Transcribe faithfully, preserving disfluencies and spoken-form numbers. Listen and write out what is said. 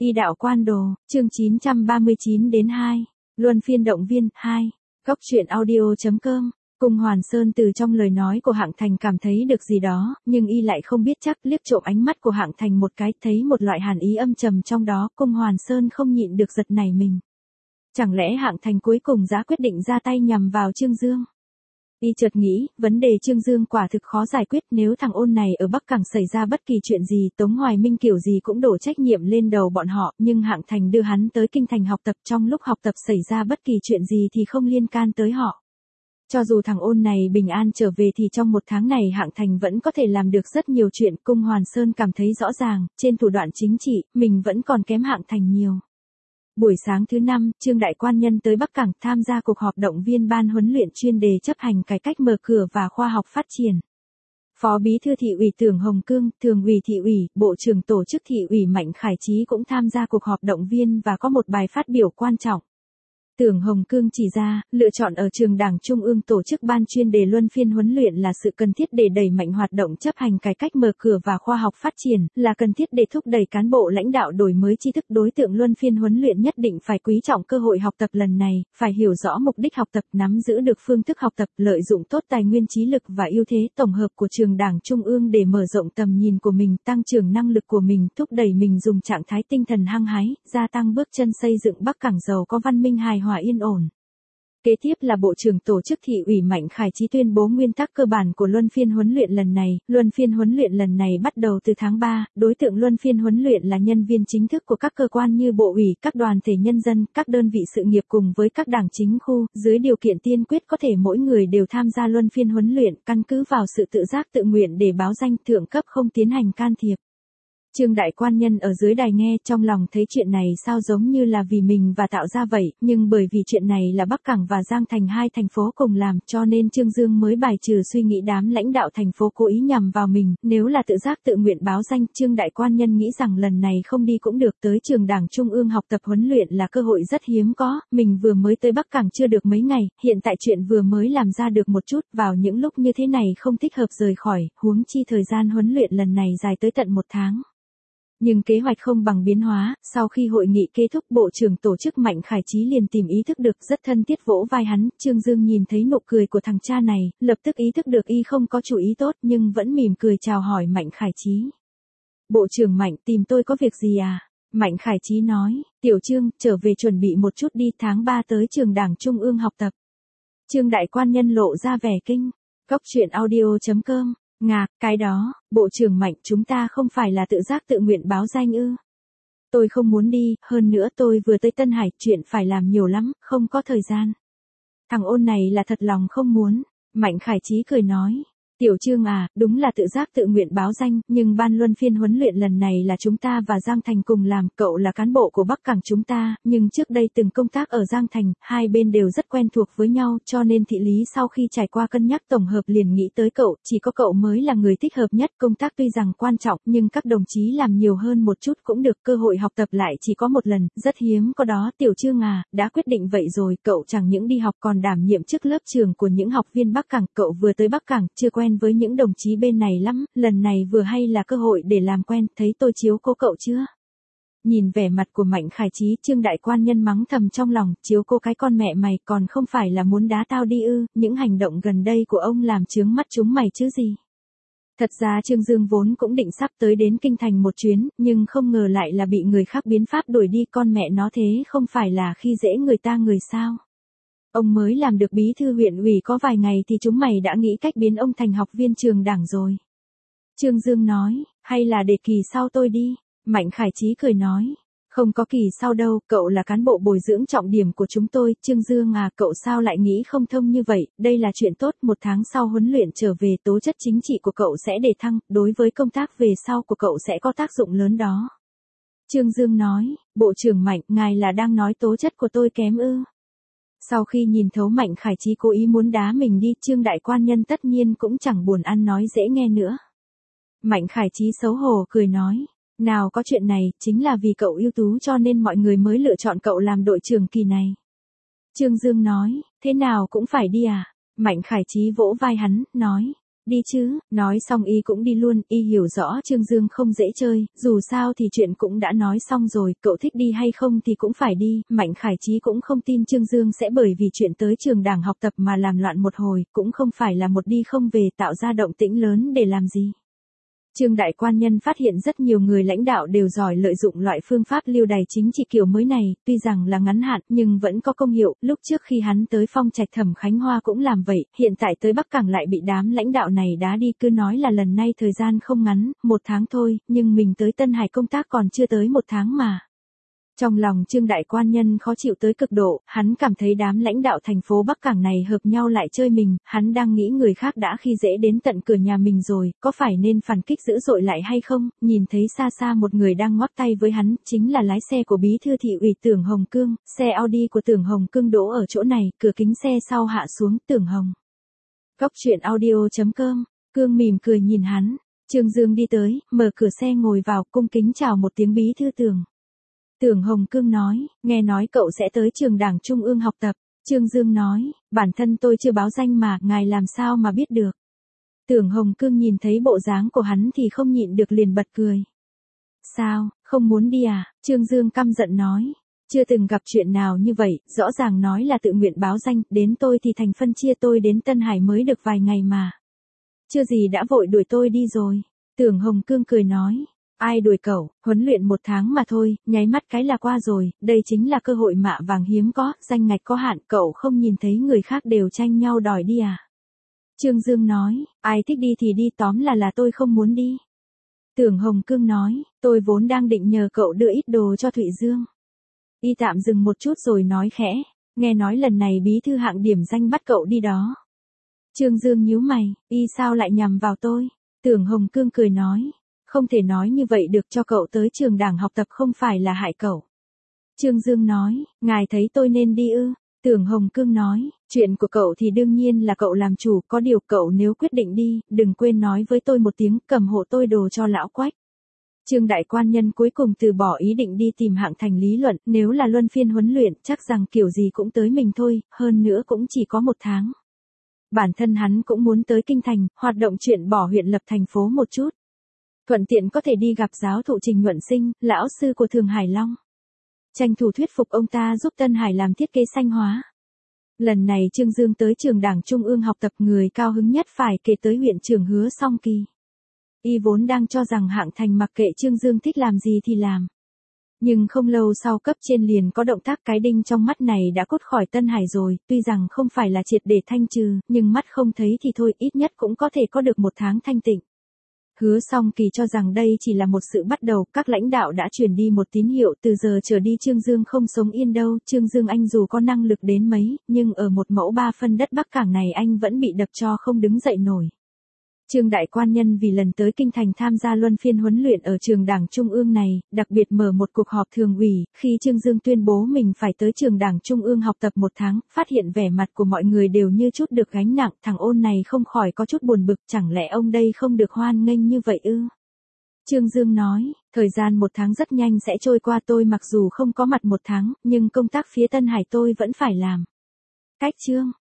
Y đạo quan đồ, chương chín trăm ba mươi chín đến hai. Luân phiên động viên, hai. Góc truyện audio.com. Cung Hoàn Sơn từ trong lời nói của Hạng Thành cảm thấy được gì đó, nhưng y lại không biết chắc, liếc trộm ánh mắt của Hạng Thành một cái, thấy một loại hàn ý âm trầm trong đó, Cung Hoàn Sơn không nhịn được giật nảy mình. Chẳng lẽ Hạng Thành cuối cùng đã quyết định ra tay nhằm vào Trương Dương? Y chợt nghĩ, vấn đề Trương Dương quả thực khó giải quyết, nếu thằng ôn này ở Bắc Cảng xảy ra bất kỳ chuyện gì, Tống Hoài Minh kiểu gì cũng đổ trách nhiệm lên đầu bọn họ, nhưng Hạng Thành đưa hắn tới kinh thành học tập, trong lúc học tập xảy ra bất kỳ chuyện gì thì không liên can tới họ. Cho dù thằng ôn này bình an trở về thì trong một tháng này Hạng Thành vẫn có thể làm được rất nhiều chuyện. Cung Hoàn Sơn cảm thấy rõ ràng, trên thủ đoạn chính trị, mình vẫn còn kém Hạng Thành nhiều. Buổi sáng thứ năm, Trương Đại Quan Nhân tới Bắc Cảng tham gia cuộc họp động viên ban huấn luyện chuyên đề chấp hành cải cách mở cửa và khoa học phát triển. Phó Bí thư Thị ủy Tưởng Hồng Cương, Thường ủy Thị ủy, Bộ trưởng Tổ chức Thị ủy Mạnh Khải Chí cũng tham gia cuộc họp động viên và có một bài phát biểu quan trọng. Tưởng Hồng Cương chỉ ra, lựa chọn ở trường Đảng Trung ương tổ chức ban chuyên đề luân phiên huấn luyện là sự cần thiết để đẩy mạnh hoạt động chấp hành cải cách mở cửa và khoa học phát triển, là cần thiết để thúc đẩy cán bộ lãnh đạo đổi mới tri thức. Đối tượng luân phiên huấn luyện nhất định phải quý trọng cơ hội học tập lần này, phải hiểu rõ mục đích học tập, nắm giữ được phương thức học tập, lợi dụng tốt tài nguyên trí lực và ưu thế tổng hợp của trường Đảng Trung ương để mở rộng tầm nhìn của mình, tăng trưởng năng lực của mình, thúc đẩy mình dùng trạng thái tinh thần hăng hái, gia tăng bước chân xây dựng Bắc Cảng giàu có văn minh hài hòa yên ổn. Kế tiếp là Bộ trưởng Tổ chức Thị ủy Mạnh Khải Chí tuyên bố nguyên tắc cơ bản của luân phiên huấn luyện lần này. Luân phiên huấn luyện lần này bắt đầu từ tháng ba, đối tượng luân phiên huấn luyện là nhân viên chính thức của các cơ quan như Bộ ủy, các đoàn thể nhân dân, các đơn vị sự nghiệp cùng với các đảng chính khu, dưới điều kiện tiên quyết có thể mỗi người đều tham gia luân phiên huấn luyện, căn cứ vào sự tự giác tự nguyện để báo danh, thượng cấp không tiến hành can thiệp. Trương Đại Quan Nhân ở dưới đài nghe, trong lòng thấy chuyện này sao giống như là vì mình và tạo ra vậy, nhưng bởi vì chuyện này là Bắc Cảng và Giang Thành hai thành phố cùng làm, cho nên Trương Dương mới bài trừ suy nghĩ đám lãnh đạo thành phố cố ý nhằm vào mình. Nếu là tự giác tự nguyện báo danh, Trương Đại Quan Nhân nghĩ rằng lần này không đi cũng được, tới trường Đảng Trung ương học tập huấn luyện là cơ hội rất hiếm có, mình vừa mới tới Bắc Cảng chưa được mấy ngày, hiện tại chuyện vừa mới làm ra được một chút, vào những lúc như thế này không thích hợp rời khỏi, huống chi thời gian huấn luyện lần này dài tới tận một tháng. Nhưng kế hoạch không bằng biến hóa, sau khi hội nghị kết thúc, Bộ trưởng Tổ chức Mạnh Khải Chí liền tìm ý thức được, rất thân thiết vỗ vai hắn. Trương Dương nhìn thấy nụ cười của thằng cha này, lập tức ý thức được y không có chủ ý tốt, nhưng vẫn mỉm cười chào hỏi Mạnh Khải Chí. Bộ trưởng Mạnh, tìm tôi có việc gì à? Mạnh Khải Chí nói, Tiểu Trương, trở về chuẩn bị một chút đi, tháng ba tới trường Đảng Trung ương học tập. Trương Đại Quan Nhân lộ ra vẻ kinh. Góc truyện audio.com. Ngạc, cái đó, Bộ trưởng Mạnh, chúng ta không phải là tự giác tự nguyện báo danh ư? Tôi không muốn đi, hơn nữa tôi vừa tới Tân Hải, chuyện phải làm nhiều lắm, không có thời gian. Thằng ôn này là thật lòng không muốn. Mạnh Khải Chí cười nói, Tiểu Trương à, đúng là tự giác tự nguyện báo danh, nhưng ban luân phiên huấn luyện lần này là chúng ta và Giang Thành cùng làm, cậu là cán bộ của Bắc Cảng chúng ta, nhưng trước đây từng công tác ở Giang Thành, hai bên đều rất quen thuộc với nhau, cho nên thị lý sau khi trải qua cân nhắc tổng hợp liền nghĩ tới cậu, chỉ có cậu mới là người thích hợp nhất. Công tác tuy rằng quan trọng, nhưng các đồng chí làm nhiều hơn một chút cũng được, cơ hội học tập lại chỉ có một lần, rất hiếm có đó. Tiểu Trương à, đã quyết định vậy rồi, cậu chẳng những đi học còn đảm nhiệm chức lớp trưởng của những học viên Bắc Cảng, cậu vừa tới Bắc Cảng, chưa quen với những đồng chí bên này lắm, lần này vừa hay là cơ hội để làm quen, thấy tôi chiếu cố cậu chưa? Nhìn vẻ mặt của Mạnh Khải Chí, Trương Đại Quan Nhân mắng thầm trong lòng, chiếu cố cái con mẹ mày, còn không phải là muốn đá tao đi ư? Những hành động gần đây của ông làm chướng mắt chúng mày chứ gì? Thật ra Trương Dương vốn cũng định sắp tới đến kinh thành một chuyến, nhưng không ngờ lại là bị người khác biến pháp đuổi đi, con mẹ nó, thế không phải là khi dễ người ta người sao? Ông mới làm được bí thư huyện ủy có vài ngày thì chúng mày đã nghĩ cách biến ông thành học viên trường Đảng rồi. Trương Dương nói, hay là để kỳ sau tôi đi? Mạnh Khải Chí cười nói, không có kỳ sau đâu, cậu là cán bộ bồi dưỡng trọng điểm của chúng tôi. Trương Dương à, cậu sao lại nghĩ không thông như vậy, đây là chuyện tốt, một tháng sau huấn luyện trở về tố chất chính trị của cậu sẽ đề thăng, đối với công tác về sau của cậu sẽ có tác dụng lớn đó. Trương Dương nói, Bộ trưởng Mạnh, ngài là đang nói tố chất của tôi kém ư? Sau khi nhìn thấu Mạnh Khải Chí cố ý muốn đá mình đi, Trương Đại Quan Nhân tất nhiên cũng chẳng buồn ăn nói dễ nghe nữa. Mạnh Khải Chí xấu hổ cười nói, nào có chuyện này, chính là vì cậu ưu tú cho nên mọi người mới lựa chọn cậu làm đội trưởng kỳ này. Trương Dương nói, thế nào cũng phải đi à? Mạnh Khải Chí vỗ vai hắn, nói, Đi chứ, nói xong y cũng đi luôn, y hiểu rõ Trương Dương không dễ chơi, dù sao thì chuyện cũng đã nói xong rồi, cậu thích đi hay không thì cũng phải đi, Mạnh Khải Chí cũng không tin Trương Dương sẽ bởi vì chuyện tới trường đảng học tập mà làm loạn một hồi, cũng không phải là một đi không về tạo ra động tĩnh lớn để làm gì. Trương đại quan nhân phát hiện rất nhiều người lãnh đạo đều giỏi lợi dụng loại phương pháp lưu đày chính trị kiểu mới này, tuy rằng là ngắn hạn nhưng vẫn có công hiệu, lúc trước khi hắn tới Phong Trạch Thẩm Khánh Hoa cũng làm vậy, hiện tại tới Bắc Cảng lại bị đám lãnh đạo này đá đi, cứ nói là lần này thời gian không ngắn, một tháng thôi, nhưng mình tới Tân Hải công tác còn chưa tới một tháng mà. Trong lòng Trương đại quan nhân khó chịu tới cực độ, hắn cảm thấy đám lãnh đạo thành phố Bắc Cảng này hợp nhau lại chơi mình, hắn đang nghĩ người khác đã khi dễ đến tận cửa nhà mình rồi, có phải nên phản kích dữ dội lại hay không, nhìn thấy xa xa một người đang ngoắc tay với hắn, chính là lái xe của bí thư thị ủy Tưởng Hồng Cương, xe Audi của Tưởng Hồng Cương đỗ ở chỗ này, cửa kính xe sau hạ xuống, Tưởng Hồng. Góc truyện audio chấm com, Cương mỉm cười nhìn hắn, Trương Dương đi tới, mở cửa xe ngồi vào, cung kính chào một tiếng bí thư Tưởng. Tưởng Hồng Cương nói, nghe nói cậu sẽ tới trường đảng Trung ương học tập. Trương Dương nói, bản thân tôi chưa báo danh mà, ngài làm sao mà biết được. Tưởng Hồng Cương nhìn thấy bộ dáng của hắn thì không nhịn được liền bật cười. Sao, không muốn đi à? Trương Dương căm giận nói. Chưa từng gặp chuyện nào như vậy, rõ ràng nói là tự nguyện báo danh, đến tôi thì thành phân chia, tôi đến Tân Hải mới được vài ngày mà. Chưa gì đã vội đuổi tôi đi rồi. Tưởng Hồng Cương cười nói. Ai đuổi cậu, huấn luyện một tháng mà thôi, nháy mắt cái là qua rồi, đây chính là cơ hội mạ vàng hiếm có, danh ngạch có hạn, cậu không nhìn thấy người khác đều tranh nhau đòi đi à? Trương Dương nói, ai thích đi thì đi, tóm là là tôi không muốn đi. Tưởng Hồng Cương nói, tôi vốn đang định nhờ cậu đưa ít đồ cho Thụy Dương. Y tạm dừng một chút rồi nói khẽ, nghe nói lần này bí thư hạng điểm danh bắt cậu đi đó. Trương Dương nhíu mày, y sao lại nhằm vào tôi? Tưởng Hồng Cương cười nói. Không thể nói như vậy được, cho cậu tới trường đảng học tập không phải là hại cậu. Trương Dương nói, ngài thấy tôi nên đi ư? Tưởng Hồng Cương nói, chuyện của cậu thì đương nhiên là cậu làm chủ, có điều cậu nếu quyết định đi, đừng quên nói với tôi một tiếng, cầm hộ tôi đồ cho lão Quách. Trương đại quan nhân cuối cùng từ bỏ ý định đi tìm Hạng Thành lý luận, nếu là luân phiên huấn luyện, chắc rằng kiểu gì cũng tới mình thôi, hơn nữa cũng chỉ có một tháng. Bản thân hắn cũng muốn tới Kinh Thành, hoạt động chuyện bỏ huyện lập thành phố một chút. Thuận tiện có thể đi gặp giáo thụ Trình Nhuận Sinh, lão sư của Thường Hải Long. Tranh thủ thuyết phục ông ta giúp Tân Hải làm thiết kế xanh hóa. Lần này Trương Dương tới trường đảng Trung ương học tập, người cao hứng nhất phải kể tới huyện trưởng Hứa Song Kỳ. Y vốn đang cho rằng Hạng Thành mặc kệ Trương Dương thích làm gì thì làm. Nhưng không lâu sau cấp trên liền có động tác, cái đinh trong mắt này đã cốt khỏi Tân Hải rồi, tuy rằng không phải là triệt để thanh trừ, nhưng mắt không thấy thì thôi, ít nhất cũng có thể có được một tháng thanh tịnh. Hứa Song Kỳ cho rằng đây chỉ là một sự bắt đầu, các lãnh đạo đã truyền đi một tín hiệu, từ giờ trở đi Trương Dương không sống yên đâu, Trương Dương anh dù có năng lực đến mấy, nhưng ở một mẫu ba phân đất Bắc Cảng này anh vẫn bị đập cho không đứng dậy nổi. Trương đại quan nhân vì lần tới Kinh Thành tham gia luân phiên huấn luyện ở trường đảng Trung ương này, đặc biệt mở một cuộc họp thường ủy, khi Trương Dương tuyên bố mình phải tới trường đảng Trung ương học tập một tháng, phát hiện vẻ mặt của mọi người đều như chút được gánh nặng, thằng ôn này không khỏi có chút buồn bực, chẳng lẽ ông đây không được hoan nghênh như vậy ư? Trương Dương nói, thời gian một tháng rất nhanh sẽ trôi qua, tôi mặc dù không có mặt một tháng, nhưng công tác phía Tân Hải tôi vẫn phải làm. Cách chương